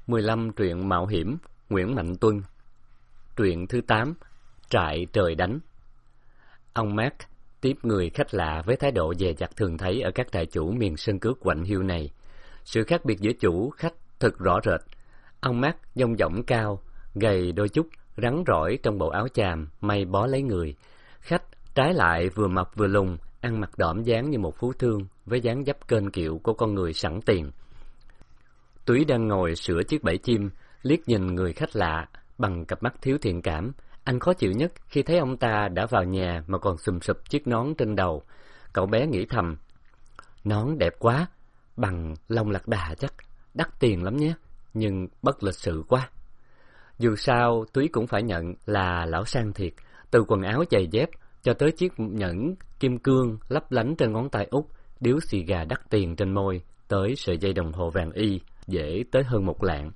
15 truyện mạo hiểm Nguyễn Mạnh Tuân. Truyện thứ 8, Trại trời đánh. Ông Mark tiếp người khách lạ với thái độ dè dặt thường thấy ở các trại chủ miền sơn cước quạnh hiu này. Sự khác biệt giữa chủ khách thật rõ rệt. Ông Mark dong dỏng cao, gầy đôi chút, rắn rỏi trong bộ áo chàm may bó lấy người. Khách trái lại vừa mập vừa lùn, ăn mặc đỏm dáng như một phú thương với dáng dấp kênh kiệu của con người sẵn tiền. Túy đang ngồi sửa chiếc bẫy chim, liếc nhìn người khách lạ bằng cặp mắt thiếu thiện cảm. Anh khó chịu nhất khi thấy ông ta đã vào nhà mà còn xùm xụp chiếc nón trên đầu. Cậu bé nghĩ thầm, nón đẹp quá, bằng lông lạc đà chắc, đắt tiền lắm nhé, nhưng bất lịch sự quá. Dù sao, Túy cũng phải nhận là lão sang thiệt, từ quần áo giày dép cho tới chiếc nhẫn kim cương lấp lánh trên ngón tay út, điếu xì gà đắt tiền trên môi, tới sợi dây đồng hồ vàng y, dễ tới hơn 1 lạng.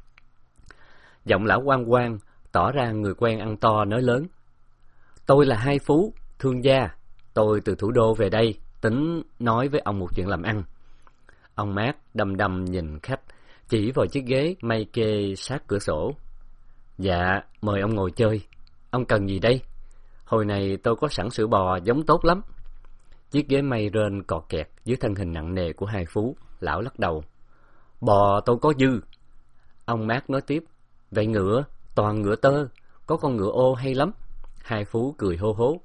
Giọng lão oang oang, tỏ ra người quen ăn to nói lớn. Tôi là Hai Phú, thương gia. Tôi từ thủ đô về đây, tính nói với ông một chuyện làm ăn. Ông Mát đăm đăm nhìn khách, chỉ vào chiếc ghế may kê sát cửa sổ. Dạ, mời ông ngồi chơi. Ông cần gì đây? Hồi này tôi có sẵn sữa bò giống tốt lắm. Chiếc ghế may rên cọt kẹt dưới thân hình nặng nề của Hai Phú. Lão lắc đầu. Bò tôi có dư. Ông Mát nói tiếp. Vậy ngựa, toàn ngựa tơ, có con ngựa ô hay lắm. Hai Phú cười hô hố.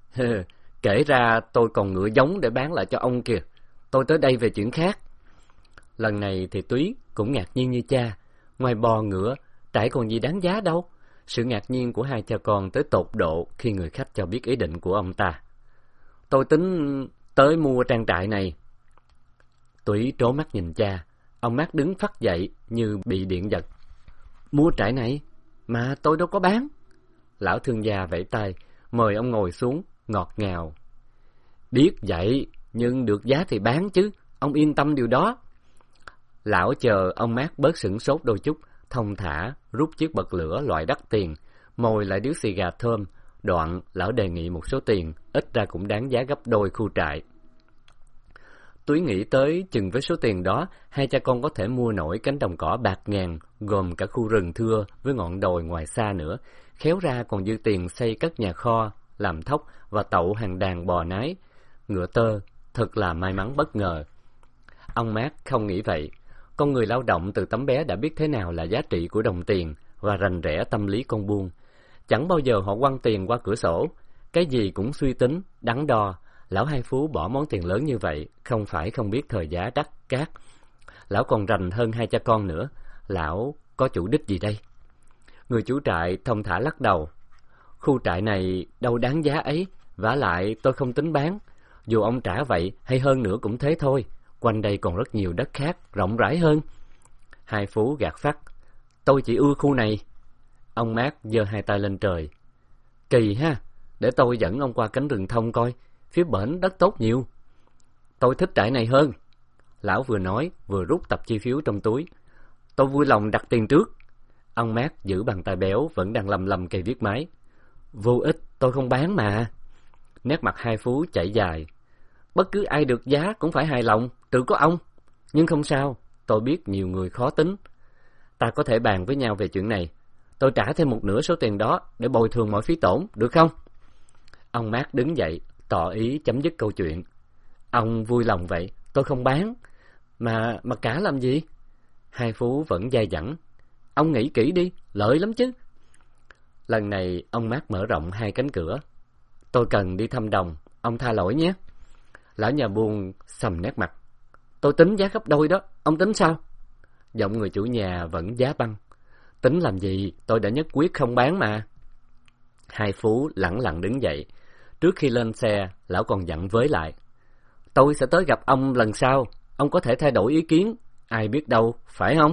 Kể ra tôi còn ngựa giống để bán lại cho ông kìa. Tôi tới đây về chuyện khác. Lần này thì Túy cũng ngạc nhiên như cha. Ngoài bò ngựa, trại còn gì đáng giá đâu. Sự ngạc nhiên của hai cha con tới tột độ khi người khách cho biết ý định của ông ta. Tôi tính tới mua trang trại này. Túy trố mắt nhìn cha. Ông Mát đứng phắt dậy như bị điện giật. Mua trại này? Mà tôi đâu có bán. Lão thương gia vẫy tay, mời ông ngồi xuống, ngọt ngào. Biết vậy, nhưng được giá thì bán chứ, ông yên tâm điều đó. Lão chờ ông Mát bớt sửng sốt đôi chút, thong thả rút chiếc bật lửa loại đắt tiền, mồi lại điếu xì gà thơm. Đoạn lão đề nghị một số tiền, ít ra cũng đáng giá gấp đôi khu trại. Túy nghĩ tới chừng với số tiền đó, hai cha con có thể mua nổi cánh đồng cỏ bạt ngàn, gồm cả khu rừng thưa với ngọn đồi ngoài xa nữa. Khéo ra còn dư tiền xây cất nhà kho, làm thóc và tậu hàng đàn bò nái, ngựa tơ. Thật là may mắn bất ngờ. Ông Mát không nghĩ vậy. Con người lao động từ tấm bé đã biết thế nào là giá trị của đồng tiền và rành rẽ tâm lý con buôn. Chẳng bao giờ họ quăng tiền qua cửa sổ. Cái gì cũng suy tính, đắn đo. Lão Hai Phú bỏ món tiền lớn như vậy, không phải không biết thời giá đắt cát. Lão còn rành hơn hai cha con nữa. Lão có chủ đích gì đây? Người chủ trại thông thả lắc đầu. Khu trại này đâu đáng giá ấy, vả lại tôi không tính bán. Dù ông trả vậy hay hơn nữa cũng thế thôi. Quanh đây còn rất nhiều đất khác, rộng rãi hơn. Hai Phú gạt phắt. Tôi chỉ ưa khu này. Ông Mát giơ hai tay lên trời. Kỳ ha, để tôi dẫn ông qua cánh rừng thông coi. Phía bển đất tốt nhiều. Tôi thích trại này hơn. Lão vừa nói vừa rút tập chi phiếu trong túi. Tôi vui lòng đặt tiền trước. Ông Mát giữ bàn tay béo vẫn đang lầm lầm cây viết máy. Vô ích, tôi không bán mà. Nét mặt Hai Phú chảy dài. Bất cứ ai được giá cũng phải hài lòng, trừ có ông. Nhưng không sao, tôi biết nhiều người khó tính. Ta có thể bàn với nhau về chuyện này. Tôi trả thêm một nửa số tiền đó để bồi thường mọi phí tổn, được không? Ông Mát đứng dậy, tỏ ý chấm dứt câu chuyện. Ông vui lòng vậy, tôi không bán. Mà cả làm gì? Hai Phú vẫn dai dẳng. Ông nghĩ kỹ đi, lợi lắm chứ. Lần này ông Mát mở rộng hai cánh cửa. Tôi cần đi thăm đồng, ông tha lỗi nhé. Lão nhà buôn sầm nét mặt. Tôi tính giá gấp đôi đó, ông tính sao? Giọng người chủ nhà vẫn giá băng. Tính làm gì, tôi đã nhất quyết không bán mà. Hai Phú lẳng lặng đứng dậy. Trước khi lên xe, lão còn dặn với lại. Tôi sẽ tới gặp ông lần sau, ông có thể thay đổi ý kiến, ai biết đâu, phải không?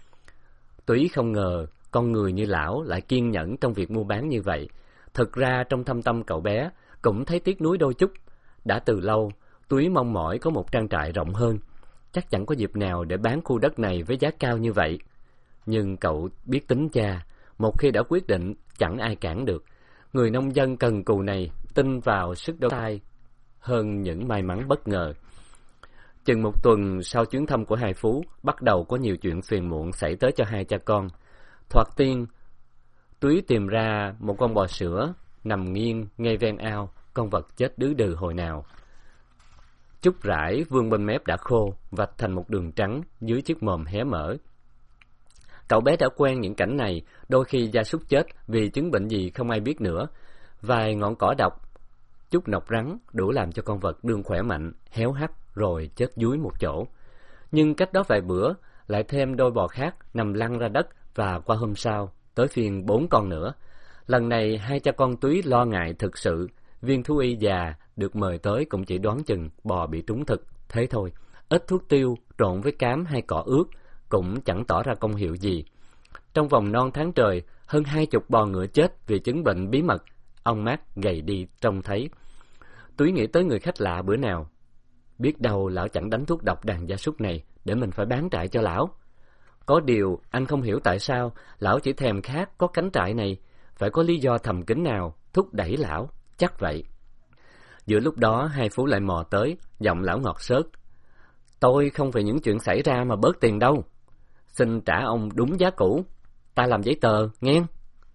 Túy không ngờ, con người như lão lại kiên nhẫn trong việc mua bán như vậy. Thực ra trong thâm tâm cậu bé, cũng thấy tiếc nuối đôi chút. Đã từ lâu, Túy mong mỏi có một trang trại rộng hơn. Chắc chẳng có dịp nào để bán khu đất này với giá cao như vậy. Nhưng cậu biết tính cha, một khi đã quyết định, chẳng ai cản được. Người nông dân cần cù này tin vào sức đôi tay hơn những may mắn bất ngờ. Chừng một tuần sau chuyến thăm của hai Phú, bắt đầu có nhiều chuyện phiền muộn xảy tới cho hai cha con. Thoạt tiên, Túy tìm ra một con bò sữa nằm nghiêng ngay ven ao, con vật chết đứ đừ hồi nào. Chút rải vương bên mép đã khô, vạch thành một đường trắng dưới chiếc mồm hé mở. Cậu bé đã quen những cảnh này, đôi khi gia súc chết vì chứng bệnh gì không ai biết nữa. Vài ngọn cỏ độc, chút nọc rắn đủ làm cho con vật đương khỏe mạnh, héo hắt rồi chết dúi một chỗ. Nhưng cách đó vài bữa, lại thêm đôi bò khác nằm lăn ra đất, và qua hôm sau, tới phiên 4 con nữa. Lần này hai cha con Túy lo ngại thực sự, viên thú y già được mời tới cũng chỉ đoán chừng bò bị trúng thực, thế thôi. Ít thuốc tiêu trộn với cám hay cỏ ướt cũng chẳng tỏ ra công hiệu gì. Trong vòng non tháng trời, hơn 20 bò ngựa chết vì chứng bệnh bí mật. Ông Mác gầy đi trông thấy. Túy nghĩ tới người khách lạ bữa nào. Biết đâu lão chẳng đánh thuốc độc đàn gia súc này để mình phải bán trại cho lão. Có điều anh không hiểu tại sao lão chỉ thèm khát có cánh trại này, phải có lý do thầm kín nào thúc đẩy lão, chắc vậy. Giữa lúc đó hai Phú lại mò tới, giọng lão ngọt xớt. Tôi không vì những chuyện xảy ra mà bớt tiền đâu. Xin trả ông đúng giá cũ, ta làm giấy tờ, nghe.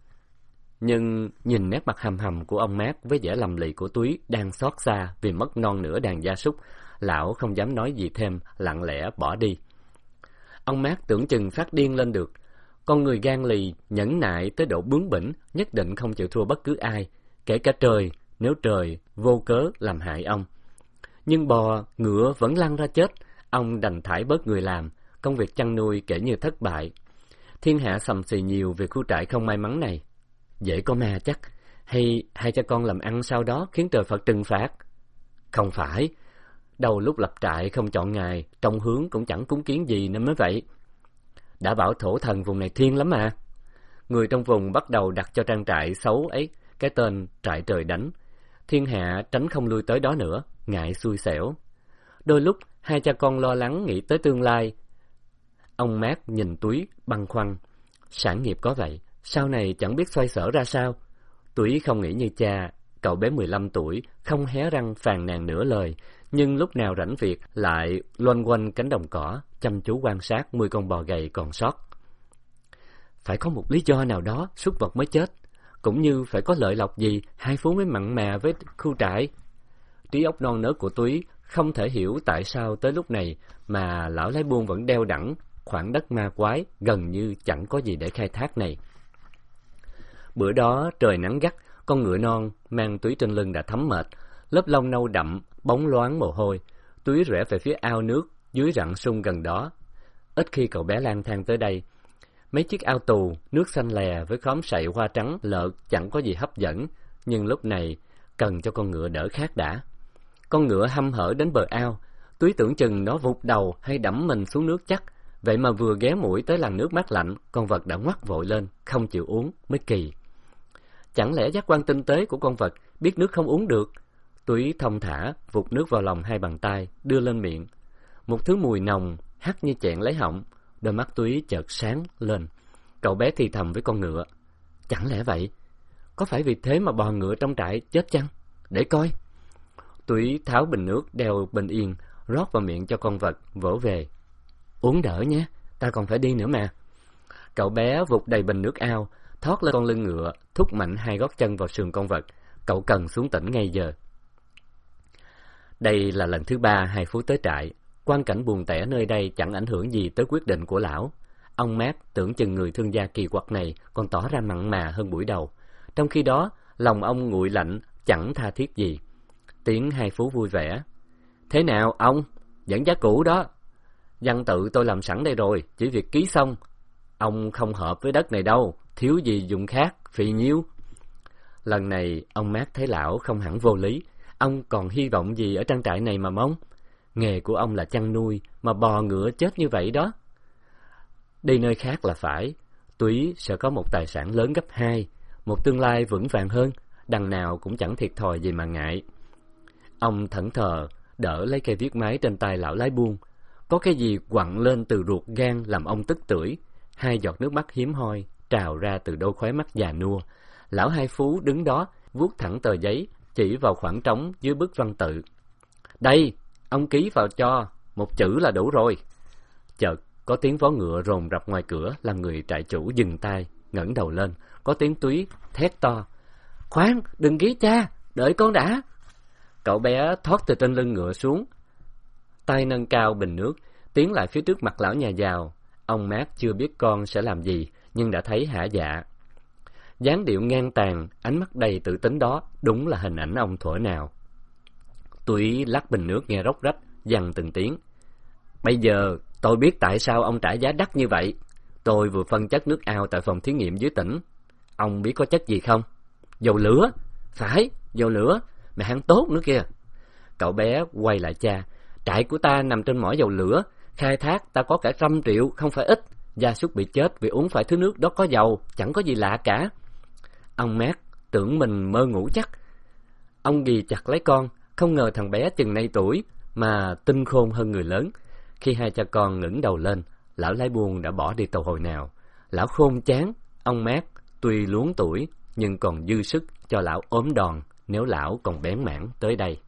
Nhưng nhìn nét mặt hầm hầm của ông Mác với vẻ lầm lì của Túy đang xót xa vì mất non nửa đàn gia súc, lão không dám nói gì thêm, lặng lẽ bỏ đi. Ông Mác tưởng chừng phát điên lên được. Con người gan lì, nhẫn nại tới độ bướng bỉnh, nhất định không chịu thua bất cứ ai, kể cả trời, nếu trời vô cớ làm hại ông. Nhưng bò, ngựa vẫn lăn ra chết, ông đành thải bớt người làm, công việc chăn nuôi kể như thất bại. Thiên hạ sầm xì nhiều về khu trại không may mắn này. Dễ có ma chắc, hay hai cha con làm ăn sau đó khiến trời Phật trừng phạt? Không phải, đầu lúc lập trại không chọn ngày, trong hướng cũng chẳng cúng kiến gì nên mới vậy. Đã bảo thổ thần vùng này thiên lắm mà. Người trong vùng bắt đầu đặt cho trang trại xấu ấy cái tên trại trời đánh. Thiên hạ tránh không lui tới đó nữa, ngại xui xẻo. Đôi lúc hai cha con lo lắng nghĩ tới tương lai. Ông Mác nhìn Túy băn khoăn. Sản nghiệp có vậy, sau này chẳng biết xoay sở ra sao. Túy không nghĩ như cha, cậu bé 15 tuổi, không hé răng phàn nàn nửa lời, nhưng lúc nào rảnh việc lại loanh quanh cánh đồng cỏ, chăm chú quan sát 10 con bò gầy còn sót. Phải có một lý do nào đó súc vật mới chết, cũng như phải có lợi lộc gì hai Phú mới mặn mà với khu trại. Trí óc non nớt của Túy không thể hiểu tại sao tới lúc này mà lão lái buôn vẫn đeo đẳng khoảng đất ma quái gần như chẳng có gì để khai thác này. Bữa đó trời nắng gắt, con ngựa non mang Túy trên lưng đã thấm mệt, lớp lông nâu đậm, bóng loáng mồ hôi. Túy rẽ về phía ao nước dưới rặng sung gần đó. Ít khi cậu bé lang thang tới đây. Mấy chiếc ao tù, nước xanh lè với khóm sậy hoa trắng lợt chẳng có gì hấp dẫn, nhưng lúc này cần cho con ngựa đỡ khát đã. Con ngựa hăm hở đến bờ ao, Túy tưởng chừng nó vụt đầu hay đẫm mình xuống nước chắc, vậy mà vừa ghé mũi tới làn nước mát lạnh, con vật đã ngoắt vội lên, không chịu uống mới kỳ. Chẳng lẽ giác quan tinh tế của con vật biết nước không uống được? Túy thong thả vụt nước vào lòng hai bàn tay, đưa lên miệng. Một thứ mùi nồng hắt như chẹn lấy họng. Đôi mắt Túy chợt sáng lên. Cậu bé thì thầm với con ngựa. Chẳng lẽ vậy? Có phải vì thế mà bò ngựa trong trại chết chăng? Để coi. Túy tháo bình nước đeo bên yên, rót vào miệng cho con vật, vỗ về. Uống đỡ nhé, ta còn phải đi nữa mà. Cậu bé vụt đầy bình nước ao, thoát lên con lưng ngựa, thúc mạnh hai gót chân vào sườn con vật. Cậu cần xuống tỉnh ngay giờ. Đây là lần thứ 3 hai Phú tới trại. Quang cảnh buồn tẻ nơi đây chẳng ảnh hưởng gì tới quyết định của lão. Ông Mác tưởng chừng người thương gia kỳ quặc này còn tỏ ra mặn mà hơn buổi đầu. Trong khi đó, lòng ông nguội lạnh, chẳng tha thiết gì. Tiếng hai Phú vui vẻ. Thế nào ông? Vẫn giá cũ đó. Văn tự tôi làm sẵn đây rồi, chỉ việc ký xong. Ông không hợp với đất này đâu, thiếu gì dùng khác, phì nhiêu. Lần này, ông Mác thấy lão không hẳn vô lý. Ông còn hy vọng gì ở trang trại này mà mong? Nghề của ông là chăn nuôi, mà bò ngựa chết như vậy đó. Đi nơi khác là phải. Túy sẽ có một tài sản lớn gấp 2, một tương lai vững vàng hơn, đằng nào cũng chẳng thiệt thòi gì mà ngại. Ông thẫn thờ, đỡ lấy cây viết máy trên tay lão lái buôn. Có cái gì quặn lên từ ruột gan làm ông tức tưởi. 2 giọt nước mắt hiếm hoi trào ra từ đôi khóe mắt già nua. Lão hai Phú đứng đó, vuốt thẳng tờ giấy, chỉ vào khoảng trống dưới bức văn tự. Đây, ông ký vào cho, 1 chữ là đủ rồi. Chợt có tiếng vó ngựa rồn rập ngoài cửa làm người trại chủ dừng tay, ngẩng đầu lên. Có tiếng Túy thét to: Khoan, đừng gí cha, đợi con đã. Cậu bé thoát từ trên lưng ngựa xuống, tay nâng cao bình nước, tiến lại phía trước mặt lão nhà giàu. Ông Mác chưa biết con sẽ làm gì, nhưng đã thấy hả dạ. Dáng điệu ngang tàn, ánh mắt đầy tự tính đó, đúng là hình ảnh ông thuở nào. Túy lắc bình nước nghe róc rách, dằn từng tiếng: Bây giờ tôi biết tại sao ông trả giá đắt như vậy. Tôi vừa phân chất nước ao tại phòng thí nghiệm dưới tỉnh. Ông biết có chất gì không? Dầu lửa. Phải, dầu lửa, mà hang tốt nữa kìa. Cậu bé quay lại cha: Trại của ta nằm trên mỏ dầu lửa, khai thác ta có cả 100 triệu, không phải ít. Gia súc bị chết vì uống phải thứ nước đó có dầu, chẳng có gì lạ cả. Ông Mác tưởng mình mơ ngủ chắc. Ông ghì chặt lấy con, không ngờ thằng bé chừng này tuổi mà tinh khôn hơn người lớn. Khi hai cha con ngẩng đầu lên, lão lái buôn đã bỏ đi từ hồi nào. Lão khôn chán, ông Mác tuy luống tuổi nhưng còn dư sức cho lão ốm đòn nếu lão còn bén mảng tới đây.